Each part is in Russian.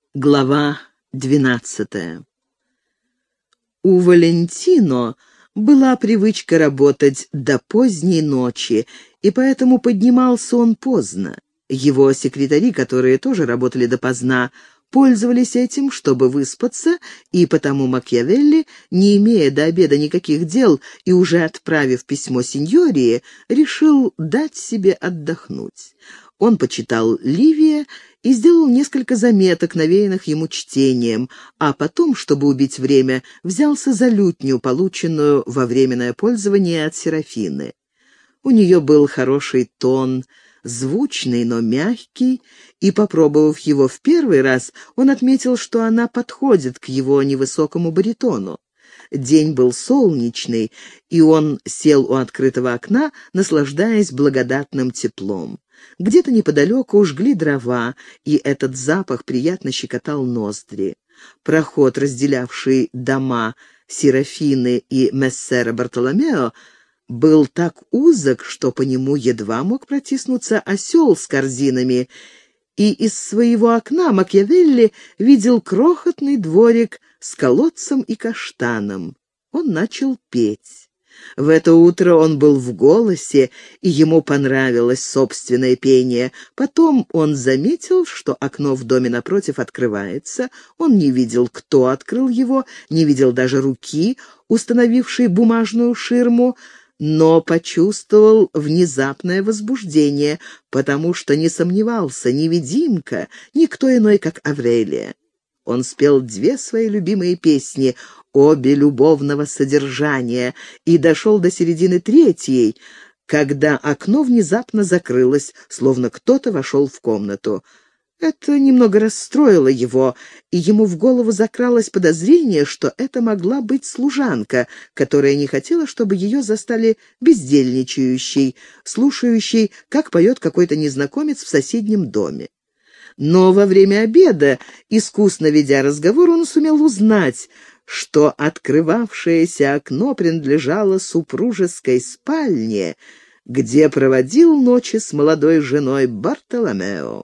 Глава 12. У Валентино была привычка работать до поздней ночи, и поэтому поднимался он поздно. Его секретари, которые тоже работали допоздна, пользовались этим, чтобы выспаться, и потому Макиавелли, не имея до обеда никаких дел и уже отправив письмо сеньории, решил дать себе отдохнуть. Он почитал Ливия и сделал несколько заметок, навеянных ему чтением, а потом, чтобы убить время, взялся за лютню, полученную во временное пользование от Серафины. У нее был хороший тон, звучный, но мягкий, и, попробовав его в первый раз, он отметил, что она подходит к его невысокому баритону. День был солнечный, и он сел у открытого окна, наслаждаясь благодатным теплом. Где-то неподалеку жгли дрова, и этот запах приятно щекотал ноздри. Проход, разделявший дома Серафины и мессера Бартоломео, был так узок, что по нему едва мог протиснуться осел с корзинами, и из своего окна Макиавелли видел крохотный дворик с колодцем и каштаном. Он начал петь. В это утро он был в голосе, и ему понравилось собственное пение. Потом он заметил, что окно в доме напротив открывается. Он не видел, кто открыл его, не видел даже руки, установившей бумажную ширму, но почувствовал внезапное возбуждение, потому что не сомневался: невидимка, никто иной, как Аврелия. Он спел две свои любимые песни, обе любовного содержания, и дошел до середины третьей, когда окно внезапно закрылось, словно кто-то вошел в комнату. Это немного расстроило его, и ему в голову закралось подозрение, что это могла быть служанка, которая не хотела, чтобы ее застали бездельничающей, слушающей, как поет какой-то незнакомец в соседнем доме. Но во время обеда, искусно ведя разговор, он сумел узнать, что открывавшееся окно принадлежало супружеской спальне, где проводил ночи с молодой женой Бартоломео.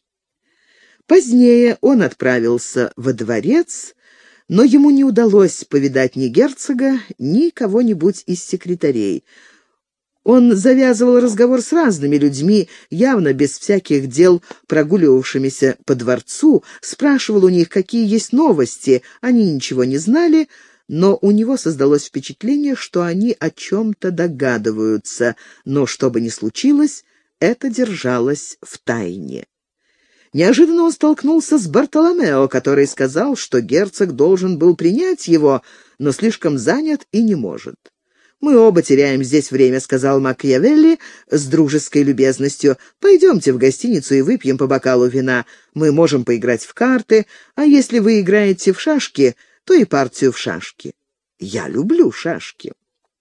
Позднее он отправился во дворец, но ему не удалось повидать ни герцога, ни кого-нибудь из секретарей. Он завязывал разговор с разными людьми, явно без всяких дел, прогуливавшимися по дворцу, спрашивал у них, какие есть новости. Они ничего не знали, но у него создалось впечатление, что они о чем-то догадываются, но что бы ни случилось, это держалось в тайне. Неожиданно он столкнулся с Бартоломео, который сказал, что герцог должен был принять его, но слишком занят и не может. «Мы оба теряем здесь время», — сказал Макиавелли с дружеской любезностью. «Пойдемте в гостиницу и выпьем по бокалу вина. Мы можем поиграть в карты, а если вы играете в шашки, то и партию в шашки. Я люблю шашки».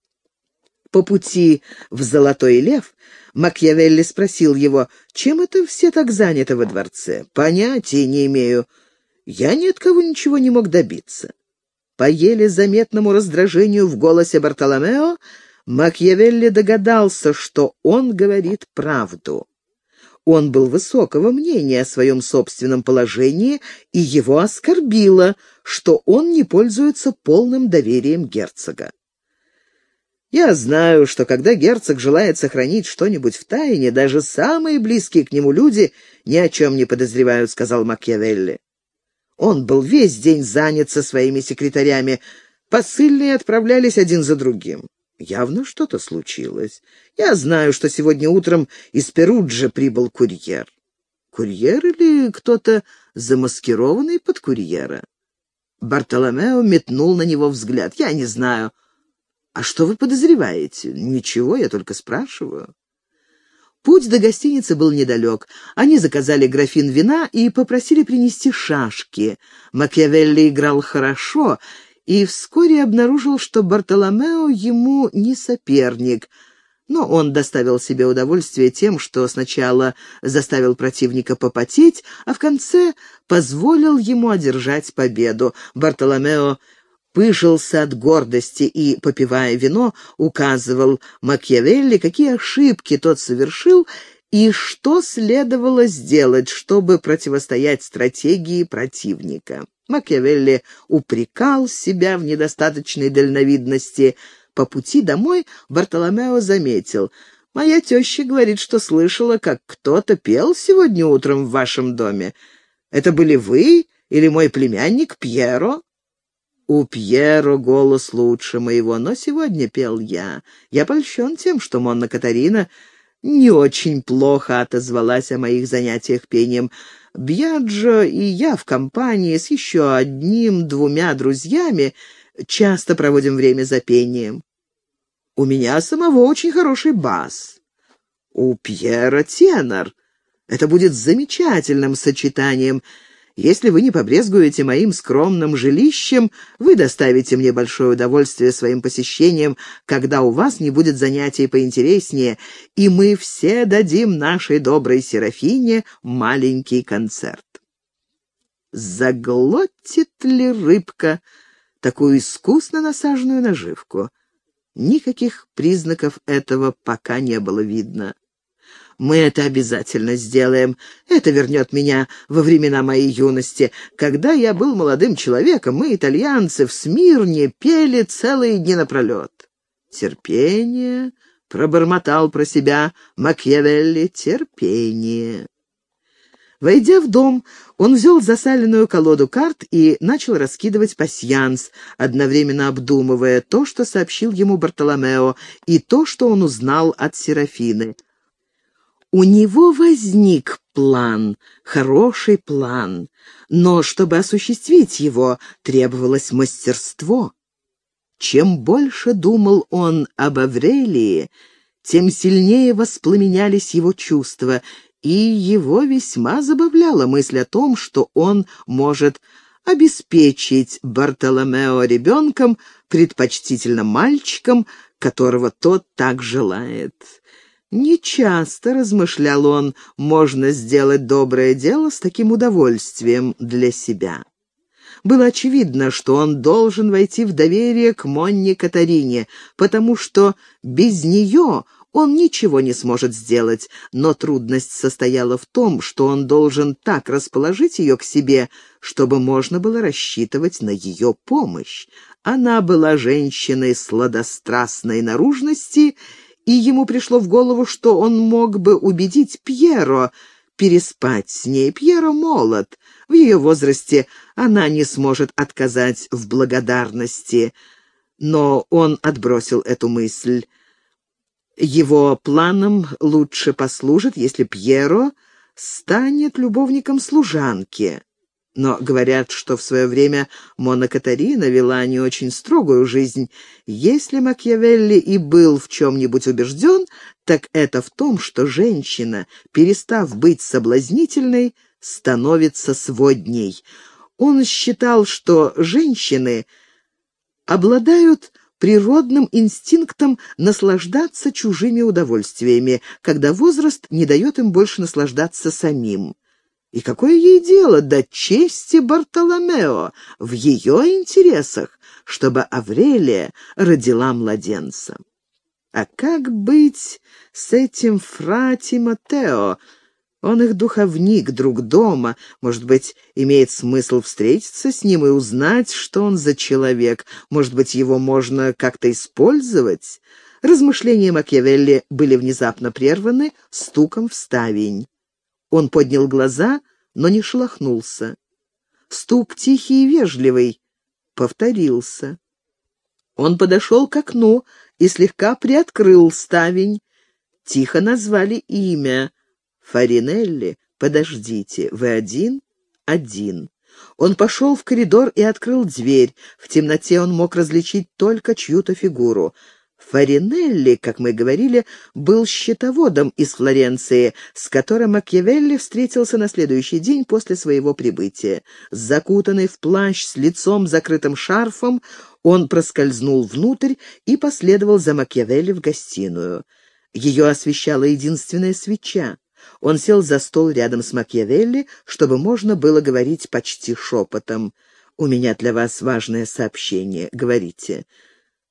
По пути в «Золотой лев» Макиавелли спросил его, чем это все так заняты во дворце. «Понятия не имею. Я ни от кого ничего не мог добиться». По еле заметному раздражению в голосе Бартоломео Макиавелли догадался, что он говорит правду. Он был высокого мнения о своем собственном положении, и его оскорбило, что он не пользуется полным доверием герцога. «Я знаю, что когда герцог желает сохранить что-нибудь в тайне, даже самые близкие к нему люди ни о чем не подозревают», — сказал Макиавелли. Он был весь день занят со своими секретарями. Посыльные отправлялись один за другим. Явно что-то случилось. Я знаю, что сегодня утром из Перуджи прибыл курьер. Курьер или кто-то замаскированный под курьера? Бартоломео метнул на него взгляд. Я не знаю. А что вы подозреваете? Ничего, я только спрашиваю. Путь до гостиницы был недалек. Они заказали графин вина и попросили принести шашки. Макиавелли играл хорошо и вскоре обнаружил, что Бартоломео ему не соперник, но он доставил себе удовольствие тем, что сначала заставил противника попотеть, а в конце позволил ему одержать победу. Бартоломео пыжился от гордости и, попивая вино, указывал Макиавелли, какие ошибки тот совершил, и что следовало сделать, чтобы противостоять стратегии противника. Макиавелли упрекал себя в недостаточной дальновидности. По пути домой Бартоломео заметил: «Моя теща говорит, что слышала, как кто-то пел сегодня утром в вашем доме. Это были вы или мой племянник Пьеро?» «У Пьеро голос лучше моего, но сегодня пел я. Я польщен тем, что Монна Катарина не очень плохо отозвалась о моих занятиях пением. Бьяджо и я в компании с еще одним-двумя друзьями часто проводим время за пением. У меня самого очень хороший бас. У Пьера тенор. Это будет замечательным сочетанием. Если вы не побрезгуете моим скромным жилищем, вы доставите мне большое удовольствие своим посещением, когда у вас не будет занятий поинтереснее, и мы все дадим нашей доброй Серафине маленький концерт». Заглотит ли рыбка такую искусно насаженную наживку? Никаких признаков этого пока не было видно. «Мы это обязательно сделаем. Это вернет меня во времена моей юности. Когда я был молодым человеком, мы, итальянцы, в Смирне пели целые дни напролет». «Терпение», — пробормотал про себя Макиавелли, — «терпение». Войдя в дом, он взял засаленную колоду карт и начал раскидывать пасьянс, одновременно обдумывая то, что сообщил ему Бартоломео, и то, что он узнал от Серафины. У него возник план, хороший план, но чтобы осуществить его, требовалось мастерство. Чем больше думал он об Аврелии, тем сильнее воспламенялись его чувства, и его весьма забавляла мысль о том, что он может обеспечить Бартоломео ребенком, предпочтительно мальчиком, которого тот так желает. Нечасто, размышлял он, можно сделать доброе дело с таким удовольствием для себя. Было очевидно, что он должен войти в доверие к Монне Катарине, потому что без нее он ничего не сможет сделать, но трудность состояла в том, что он должен так расположить ее к себе, чтобы можно было рассчитывать на ее помощь. Она была женщиной сладострастной наружности, и ему пришло в голову, что он мог бы убедить Пьеро переспать с ней. Пьеро молод, в ее возрасте она не сможет отказать в благодарности. Но он отбросил эту мысль. Его планом лучше послужит, если Пьеро станет любовником служанки. Но говорят, что в свое время Монна Катарина вела не очень строгую жизнь. Если Макиавелли и был в чем-нибудь убежден, так это в том, что женщина, перестав быть соблазнительной, становится сводней. Он считал, что женщины обладают природным инстинктом наслаждаться чужими удовольствиями, когда возраст не дает им больше наслаждаться самим. И какое ей дело до чести Бартоломео? В ее интересах, чтобы Аврелия родила младенца. А как быть с этим фра Тимотео? Он их духовник, друг дома. Может быть, имеет смысл встретиться с ним и узнать, что он за человек. Может быть, его можно как-то использовать? Размышления Макиавелли были внезапно прерваны стуком в ставень. Он поднял глаза, но не шелохнулся. Стук тихий и вежливый повторился. Он подошел к окну и слегка приоткрыл ставень. Тихо назвали имя. «Фаринелли, подождите, вы один?» «Один». Он пошел в коридор и открыл дверь. В темноте он мог различить только чью-то фигуру. Фаринелли, как мы говорили, был счетоводом из Флоренции, с которым Макиавелли встретился на следующий день после своего прибытия. Закутанный в плащ с лицом закрытым шарфом, он проскользнул внутрь и последовал за Макиавелли в гостиную. Ее освещала единственная свеча. Он сел за стол рядом с Макиавелли, чтобы можно было говорить почти шепотом. «У меня для вас важное сообщение. Говорите».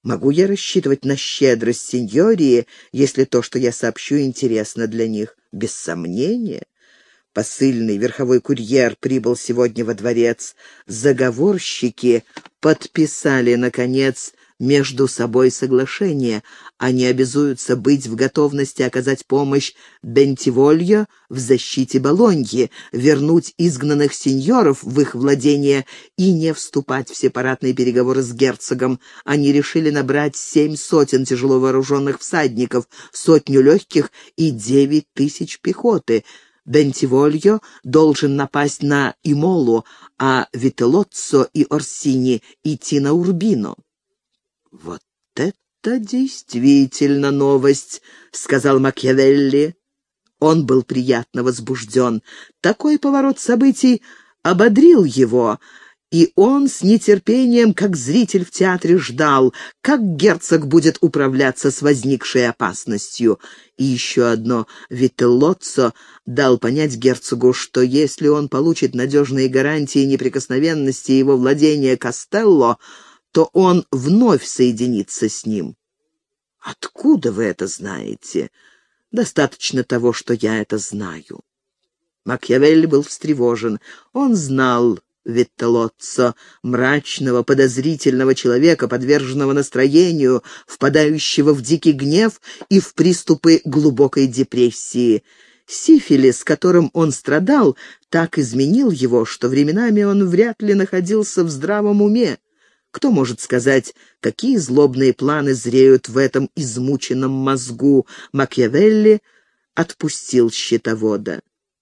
Могу я рассчитывать на щедрость сеньории, если то, что я сообщу, интересно для них? Без сомнения. Посыльный верховой курьер прибыл сегодня во дворец. Заговорщики подписали, наконец, между собой соглашение. Они обязуются быть в готовности оказать помощь Бентивольо в защите Болоньи, вернуть изгнанных сеньоров в их владение и не вступать в сепаратные переговоры с герцогом. Они решили набрать 7 сотен тяжело вооруженных всадников, 100 легких и 9 тысяч пехоты. Бентивольо должен напасть на Имолу, а Вителоццо и Орсини идти на Урбино. «Вот это действительно новость», — сказал Макиавелли. Он был приятно возбужден. Такой поворот событий ободрил его, и он с нетерпением, как зритель в театре, ждал, как герцог будет управляться с возникшей опасностью. И еще одно: Вителоццо дал понять герцогу, что если он получит надежные гарантии неприкосновенности его владения Кастелло, то он вновь соединится с ним. «Откуда вы это знаете?» «Достаточно того, что я это знаю». Макиавелли был встревожен. Он знал Вителоццо, мрачного, подозрительного человека, подверженного настроению, впадающего в дикий гнев и в приступы глубокой депрессии. Сифилис, которым он страдал, так изменил его, что временами он вряд ли находился в здравом уме. Кто может сказать, какие злобные планы зреют в этом измученном мозгу? Макиавелли отпустил счетовода.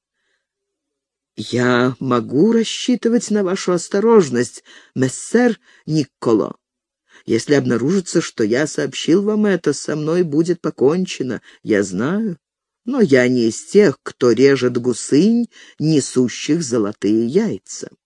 «Я могу рассчитывать на вашу осторожность, мессер Никколо. Если обнаружится, что я сообщил вам это, со мной будет покончено, я знаю. Но я не из тех, кто режет гусынь, несущих золотые яйца».